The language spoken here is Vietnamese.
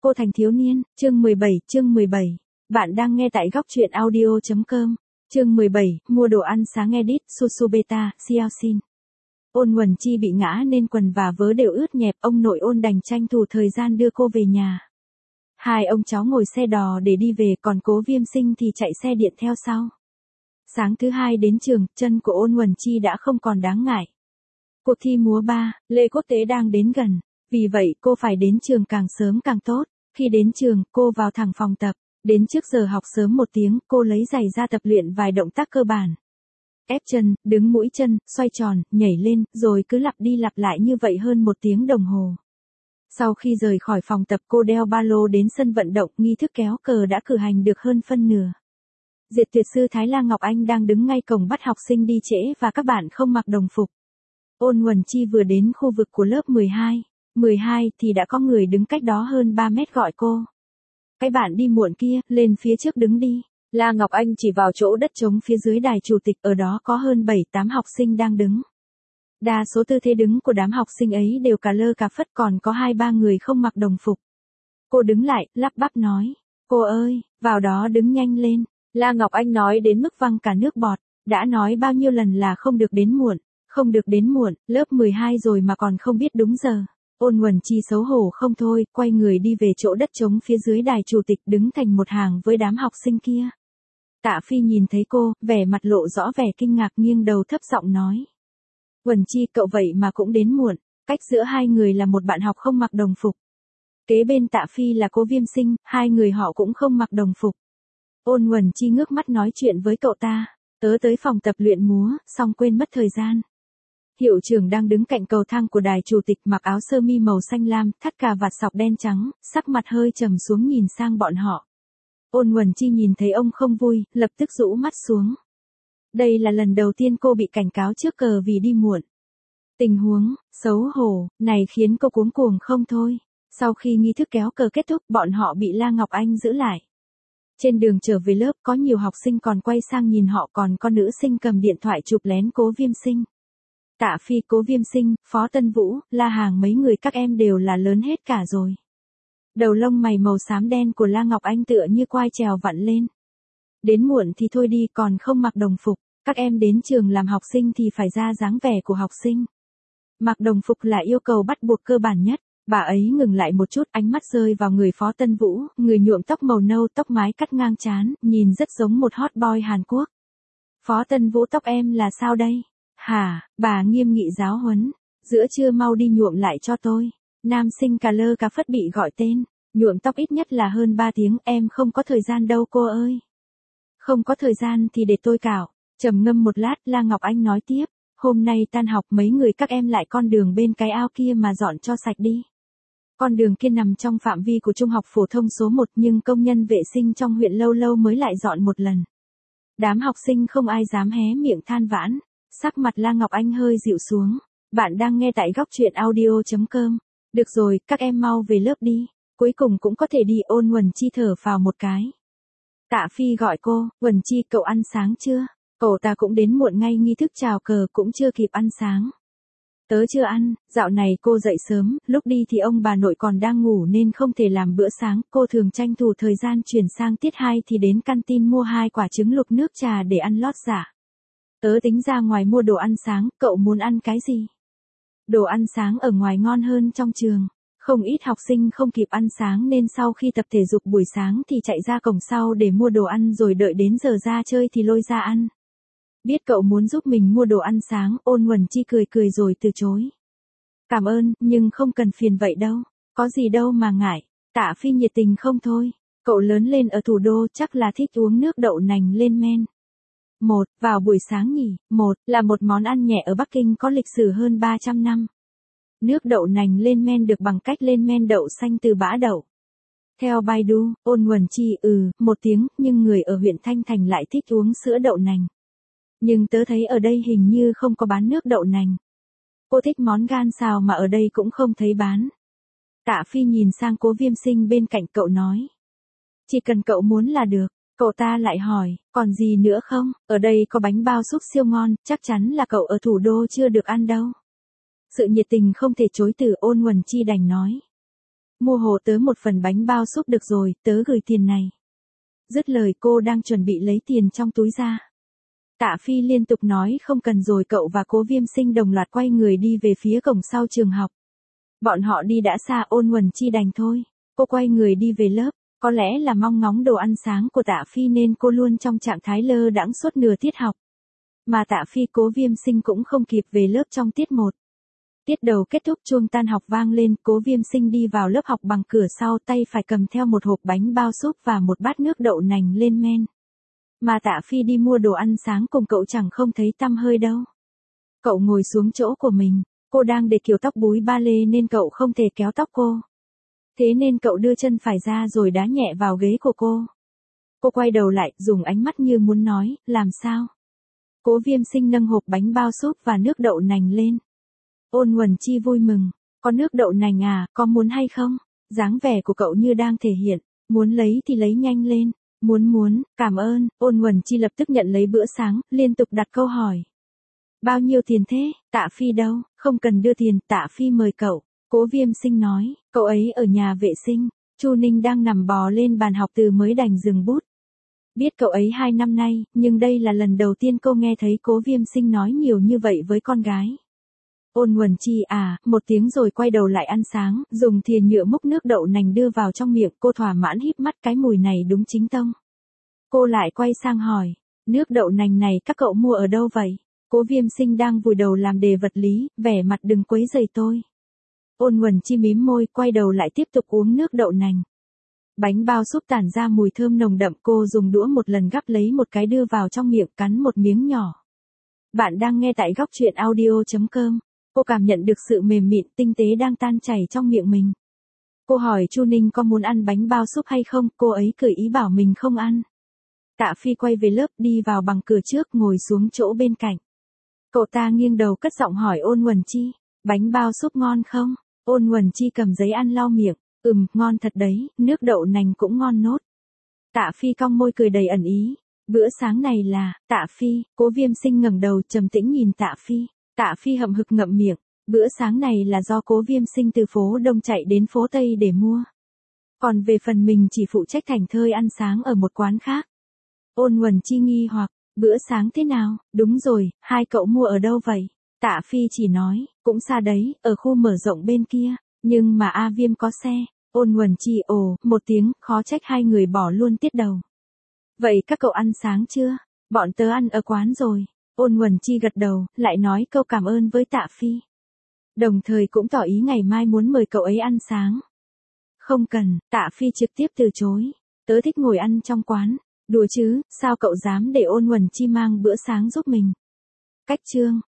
Cô thành thiếu niên, chương 17. Bạn đang nghe tại góc truyện audio.com. Chương 17, mua đồ ăn sáng edit, Susu Beta, Xiaoxin. Ôn Nguồn Chi bị ngã nên quần và vớ đều ướt nhẹp, ông nội Ôn đành tranh thủ thời gian đưa cô về nhà. Hai ông cháu ngồi xe đò để đi về, còn Cố Viêm Sinh thì chạy xe điện theo sau. Sáng thứ hai đến trường, chân của Ôn Nguồn Chi đã không còn đáng ngại. Cuộc thi múa ba, lễ quốc tế đang đến gần, vì vậy cô phải đến trường càng sớm càng tốt. Khi đến trường, cô vào thẳng phòng tập. Đến trước giờ học sớm 1 tiếng, cô lấy giày ra tập luyện vài động tác cơ bản. Ép chân, đứng mũi chân, xoay tròn, nhảy lên, rồi cứ lặp đi lặp lại như vậy hơn 1 tiếng đồng hồ. Sau khi rời khỏi phòng tập, cô đeo ba lô đến sân vận động, nghi thức kéo cờ đã cử hành được hơn phân nửa. Diệt tuyệt sư Thái La Ngọc Anh đang đứng ngay cổng bắt học sinh đi trễ và các bạn không mặc đồng phục. Ôn Nguồn Chi vừa đến khu vực của lớp 12 thì đã có người đứng cách đó hơn 3 mét gọi cô. Cái bạn đi muộn kia, lên phía trước đứng đi. La Ngọc Anh chỉ vào chỗ đất trống phía dưới đài chủ tịch, ở đó có hơn 7-8 học sinh đang đứng. Đa số tư thế đứng của đám học sinh ấy đều cà lơ cà phất, còn có 2-3 người không mặc đồng phục. Cô đứng lại, lắp bắp nói, cô ơi, vào đó đứng nhanh lên. La Ngọc Anh nói đến mức văng cả nước bọt, đã nói bao nhiêu lần là không được đến muộn, không được đến muộn, lớp 12 rồi mà còn không biết đúng giờ. Ôn Nguồn Chi xấu hổ không thôi, quay người đi về chỗ đất trống phía dưới đài chủ tịch, đứng thành một hàng với đám học sinh kia. Tạ Phi nhìn thấy cô, vẻ mặt lộ rõ vẻ kinh ngạc, nghiêng đầu thấp giọng nói. Nguồn Chi, cậu vậy mà cũng đến muộn. Cách giữa hai người là một bạn học không mặc đồng phục. Kế bên Tạ Phi là Cố Viêm Sinh, hai người họ cũng không mặc đồng phục. Ôn Nguồn Chi ngước mắt nói chuyện với cậu ta. Tớ tới phòng tập luyện múa, xong quên mất thời gian. Hiệu trưởng đang đứng cạnh cầu thang của đài chủ tịch, mặc áo sơ mi màu xanh lam, thắt cà vạt sọc đen trắng, sắc mặt hơi trầm xuống nhìn sang bọn họ. Ôn Nguồn Chi nhìn thấy ông không vui, lập tức rũ mắt xuống. Đây là lần đầu tiên cô bị cảnh cáo trước cờ vì đi muộn. Tình huống xấu hổ này khiến cô cuống cuồng không thôi. Sau khi nghi thức kéo cờ kết thúc, bọn họ bị La Ngọc Anh giữ lại. Trên đường trở về lớp, có nhiều học sinh còn quay sang nhìn họ, còn có nữ sinh cầm điện thoại chụp lén Cố Viêm Sinh. Tạ Phi, Cố Viêm Sinh, Phó Tân Vũ, La Hàng, mấy người các em đều là lớn hết cả rồi. Đầu lông mày màu xám đen của La Ngọc Anh tựa như quai trèo vặn lên. Đến muộn thì thôi đi, còn không mặc đồng phục. Các em đến trường làm học sinh thì phải ra dáng vẻ của học sinh. Mặc đồng phục là yêu cầu bắt buộc cơ bản nhất. Bà ấy ngừng lại một chút, ánh mắt rơi vào người Phó Tân Vũ, người nhuộm tóc màu nâu, tóc mái cắt ngang trán, nhìn rất giống một hot boy Hàn Quốc. Phó Tân Vũ, tóc em là sao đây? Hả, bà nghiêm nghị giáo huấn. Giữa trưa mau đi nhuộm lại cho tôi. Nam sinh cà lơ cà phất bị gọi tên. Nhuộm tóc ít nhất là hơn 3 tiếng, em không có thời gian đâu cô ơi. Không có thời gian thì để tôi cạo. Trầm ngâm một lát, La Ngọc Anh nói tiếp. Hôm nay tan học mấy người các em lại con đường bên cái ao kia mà dọn cho sạch đi. Con đường kia nằm trong phạm vi của trung học phổ thông số 1, nhưng công nhân vệ sinh trong huyện lâu lâu mới lại dọn một lần. Đám học sinh không ai dám hé miệng than vãn. Sắc mặt La Ngọc Anh hơi dịu xuống. Bạn đang nghe tại góc truyện audio.com. Được rồi, các em mau về lớp đi. Cuối cùng cũng có thể đi. Ôn Nguồn Chi thở phào một cái. Tạ Phi gọi cô, Nguồn Chi, cậu ăn sáng chưa? Cậu ta cũng đến muộn ngay nghi thức chào cờ, cũng chưa kịp ăn sáng. Tớ chưa ăn, dạo này cô dậy sớm, lúc đi thì ông bà nội còn đang ngủ nên không thể làm bữa sáng. Cô thường tranh thủ thời gian chuyển sang tiết 2 thì đến canteen mua 2 quả trứng luộc nước trà để ăn lót dạ. Tớ tính ra ngoài mua đồ ăn sáng, cậu muốn ăn cái gì? Đồ ăn sáng ở ngoài ngon hơn trong trường. Không ít học sinh không kịp ăn sáng nên sau khi tập thể dục buổi sáng thì chạy ra cổng sau để mua đồ ăn, rồi đợi đến giờ ra chơi thì lôi ra ăn. Biết cậu muốn giúp mình mua đồ ăn sáng, Ôn Nguồn Chi cười cười rồi từ chối. Cảm ơn, nhưng không cần phiền vậy đâu. Có gì đâu mà ngại. Tạ Phi nhiệt tình không thôi. Cậu lớn lên ở thủ đô chắc là thích uống nước đậu nành lên men. Vào buổi sáng nhỉ, là một món ăn nhẹ ở Bắc Kinh có lịch sử hơn 300 năm. Nước đậu nành lên men được bằng cách lên men đậu xanh từ bã đậu. Theo Baidu, Ôn Nguồn Chi, 1 tiếng, nhưng người ở huyện Thanh Thành lại thích uống sữa đậu nành. Nhưng tớ thấy ở đây hình như không có bán nước đậu nành. Cô thích món gan xào mà ở đây cũng không thấy bán. Tạ Phi nhìn sang Cố Viêm Sinh bên cạnh, cậu nói. Chỉ cần cậu muốn là được. Cậu ta lại hỏi, còn gì nữa không? Ở đây có bánh bao xúc siêu ngon, chắc chắn là cậu ở thủ đô chưa được ăn đâu. Sự nhiệt tình không thể chối từ, Ôn Nguồn Chi đành nói. mua hộ tớ một phần bánh bao súp được rồi, tớ gửi tiền này. Dứt lời cô đang chuẩn bị lấy tiền trong túi ra. Tạ Phi liên tục nói không cần rồi cậu và Cố Viêm Sinh đồng loạt quay người đi về phía cổng sau trường học. Bọn họ đi đã xa, Ôn Huẩn Chi đành thôi. Cô quay người đi về lớp, có lẽ là mong ngóng đồ ăn sáng của Tạ Phi nên cô luôn trong trạng thái lơ đãng suốt nửa tiết học. Mà Tạ Phi Cố Viêm Sinh cũng không kịp về lớp trong tiết 1. Tiết đầu kết thúc chuông tan học vang lên, Cố Viêm Sinh đi vào lớp học bằng cửa sau, tay phải cầm theo một hộp bánh bao súp và một bát nước đậu nành lên men. Mà Tạ Phi đi mua đồ ăn sáng cùng cậu chẳng không thấy tăm hơi đâu. Cậu ngồi xuống chỗ của mình, cô đang để kiểu tóc búi ba lê nên cậu không thể kéo tóc cô. Thế nên cậu đưa chân phải ra rồi đá nhẹ vào ghế của cô. Cô quay đầu lại, dùng ánh mắt như muốn nói, làm sao? Cố Viêm Sinh nâng hộp bánh bao súp và nước đậu nành lên. Ôn Huẩn Chi vui mừng, có nước đậu nành à, có muốn hay không? Dáng vẻ của cậu như đang thể hiện, muốn lấy thì lấy nhanh lên. Muốn, cảm ơn. Ôn Huẩn Chi lập tức nhận lấy bữa sáng, liên tục đặt câu hỏi. Bao nhiêu tiền thế? Tạ Phi đâu? Không cần đưa tiền, Tạ Phi mời cậu. Cố Viêm Sinh nói, cậu ấy ở nhà vệ sinh. Chu Ninh đang nằm bò lên bàn học từ mới đành dừng bút. Biết cậu ấy 2 năm nay, nhưng đây là lần đầu tiên cô nghe thấy Cố Viêm Sinh nói nhiều như vậy với con gái. Ôn Huẩn Chi à, một tiếng rồi quay đầu lại ăn sáng, dùng thìa nhựa múc nước đậu nành đưa vào trong miệng, cô thỏa mãn híp mắt, cái mùi này đúng chính tông. Cô lại quay sang hỏi, nước đậu nành này các cậu mua ở đâu vậy? Cố Viêm Sinh đang vùi đầu làm đề vật lý, vẻ mặt đừng quấy rầy tôi. Ôn Huẩn Chi mím môi, quay đầu lại tiếp tục uống nước đậu nành. Bánh bao súp tản ra mùi thơm nồng đậm, cô dùng đũa một lần gắp lấy một cái đưa vào trong miệng, cắn một miếng nhỏ. Bạn đang nghe tại góc truyện audio.com. Cô cảm nhận được sự mềm mịn, tinh tế đang tan chảy trong miệng mình. Cô hỏi Chu Ninh có muốn ăn bánh bao súp hay không, cô ấy cười ý bảo mình không ăn. Tạ Phi quay về lớp, đi vào bằng cửa trước, ngồi xuống chỗ bên cạnh. Cậu ta nghiêng đầu cất giọng hỏi Ôn Huẩn Chi, bánh bao súp ngon không? Ôn Huẩn Chi cầm giấy ăn lau miệng, ngon thật đấy, nước đậu nành cũng ngon nốt. Tạ Phi cong môi cười đầy ẩn ý, bữa sáng này là, Tạ Phi, Cố Viêm Sinh ngẩng đầu trầm tĩnh nhìn Tạ Phi. Tạ Phi hậm hực ngậm miệng, bữa sáng này là do Cố Viêm Sinh từ phố Đông chạy đến phố Tây để mua. Còn về phần mình chỉ phụ trách thảnh thơi ăn sáng ở một quán khác. Ôn Huẩn Chi nghi hoặc, bữa sáng thế nào? Đúng rồi, hai cậu mua ở đâu vậy? Tạ Phi chỉ nói, cũng xa đấy, ở khu mở rộng bên kia, nhưng mà A Viêm có xe. Ôn Huẩn Chi ồ, một tiếng, khó trách hai người bỏ luôn tiết đầu. Vậy các cậu ăn sáng chưa? Bọn tớ ăn ở quán rồi. Ôn Huẩn Chi gật đầu, lại nói câu cảm ơn với Tạ Phi. Đồng thời cũng tỏ ý ngày mai muốn mời cậu ấy ăn sáng. Không cần, Tạ Phi trực tiếp từ chối. Tớ thích ngồi ăn trong quán. Đùa chứ, sao cậu dám để Ôn Huẩn Chi mang bữa sáng giúp mình? Cách chương.